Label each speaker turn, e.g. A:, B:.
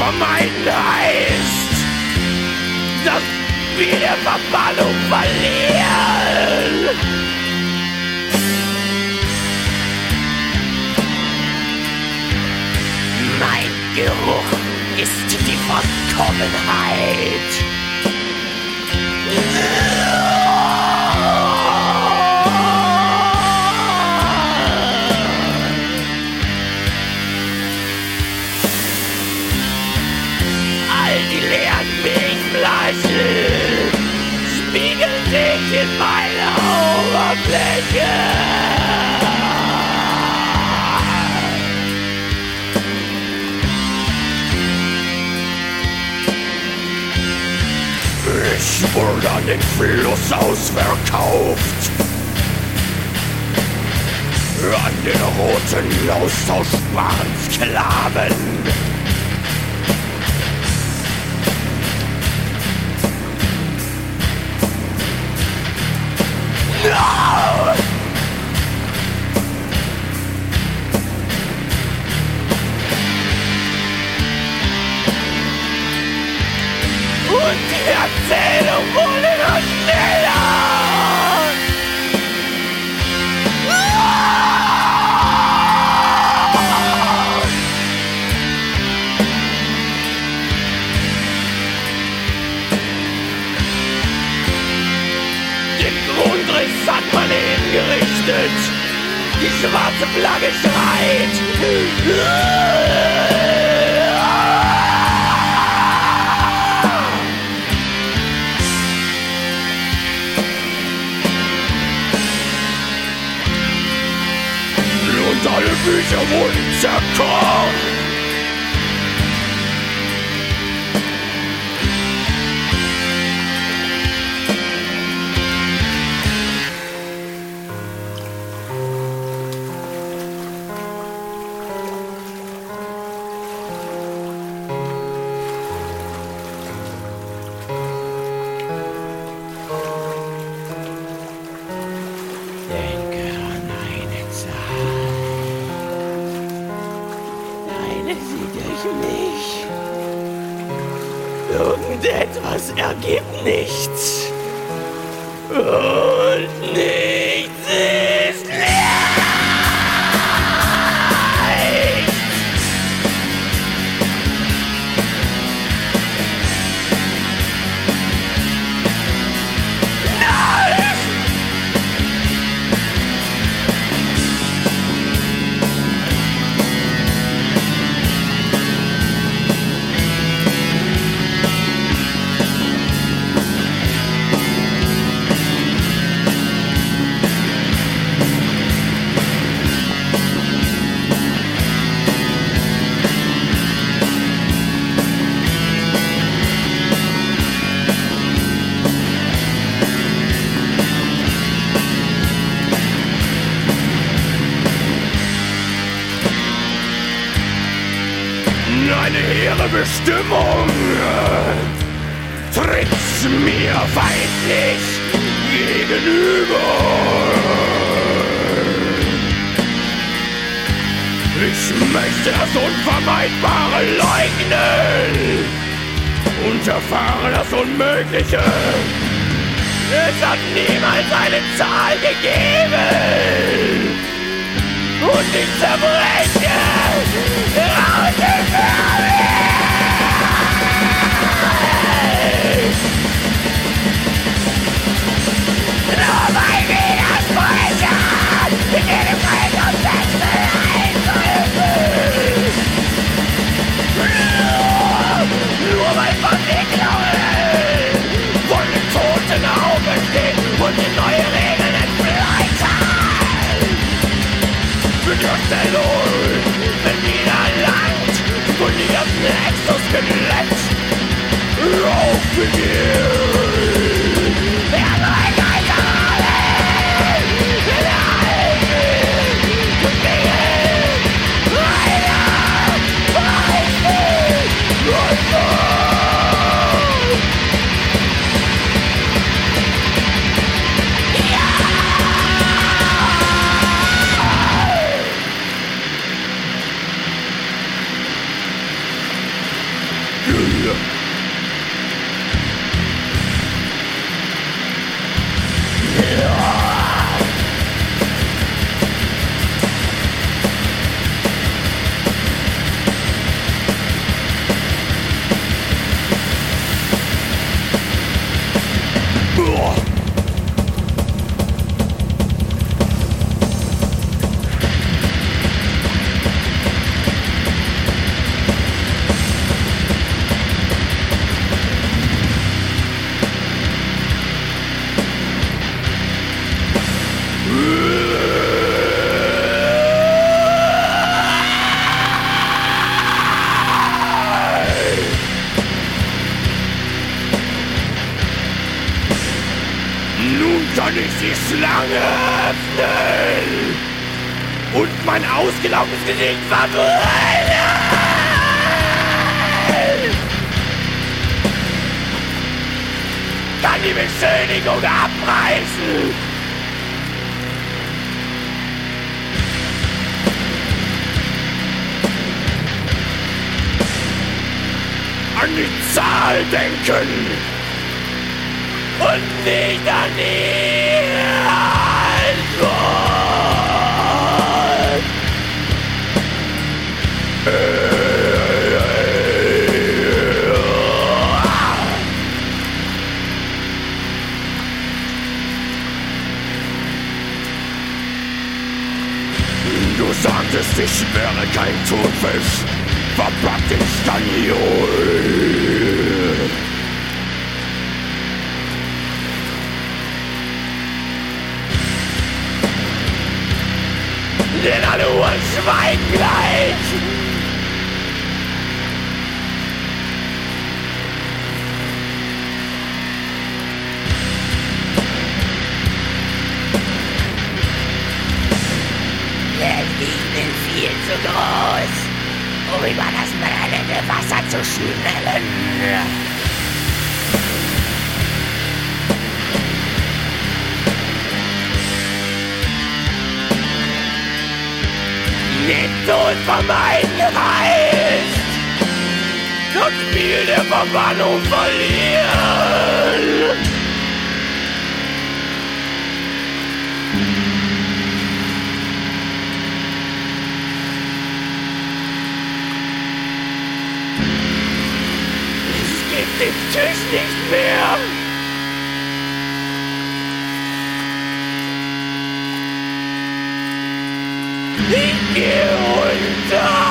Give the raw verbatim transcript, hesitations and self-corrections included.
A: vermeiden heißt, dass wir der Verbannung verlieren. Mein Geruch ist die Vollkommenheit. All die leeren Milchflaschen spiegeln sich in meiner Oberfläche. Ich wurde an den Fluss ausverkauft, an den roten, austauschbaren Sklaven. No! Und die Erzählung wurde noch schneller! Den Grundriss hat man hingerichtet! Die schwarze Flagge schreit! Und alle Bücher wurden zerkocht. Irgendetwas ergibt nichts. Und nichts ist leicht. Nein! Eine hehre Bestimmung tritt mir feindlich gegenüber. Ich möchte das Unvermeidbare leugnen und erfahre das Unmögliche. Es hat niemals eine Zahl gegeben. Und ich zerbreche aus dem nur mein Widersprecher in jedem Fall und Wechsel einzuüben. Nur weil Verwicklungen von den Toten auferstehen und in neue Regeln entfleitern. Betrachtung, wenn wieder Land von ihrem Nexus geletzt, auf Beginn. Wer mein Geister alle, nein, begehen, einer, reichen, und so. Nun kann ich die Schlange öffnen und mein ausgelaufenes Gesicht verbrennen. Kann die Beschädigung abreißen. An die Zahl denken und nicht an die Antwort. Du sagtest, ich wäre kein Thunfisch, verpackt in Staniol. Denn alle Uhren schweigen gleich. Ich bin viel zu groß, um über das brennende Wasser zu schwimmen. Den Tod vermeiden heißt, das Spiel der Verbannung verlieren. Ich geb den Tisch nicht mehr. Ich gehe unter.